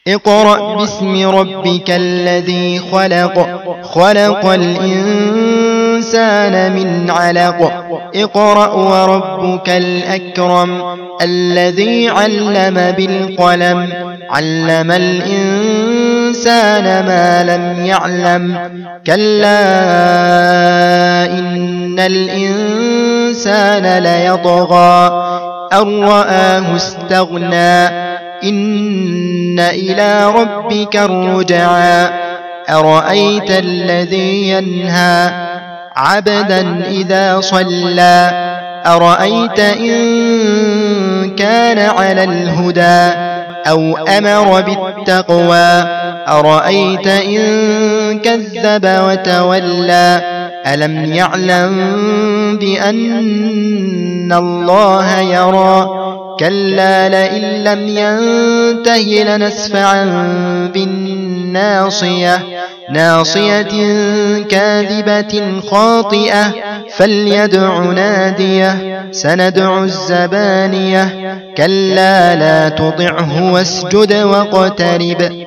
اقرأ باسم ربك الذي خلق خلق الإنسان من علق اقرأ وربك الأكرم الذي علم بالقلم علم الإنسان ما لم يعلم كلا إن الإنسان ليطغى أن رآه استغنى إن إلى ربك الرجعى أرأيت الذي ينهى عبدا إذا صلى أرأيت إن كان على الهدى أو أمر بالتقوى أرأيت إن كذب وتولى ألم يعلم بأن الله يرى كلا لئن لم ينته لنسفعا بالناصية ناصية كاذبة خاطئة فليدع ناديه سندع الزبانية كلا لا تطعه واسجد واقترب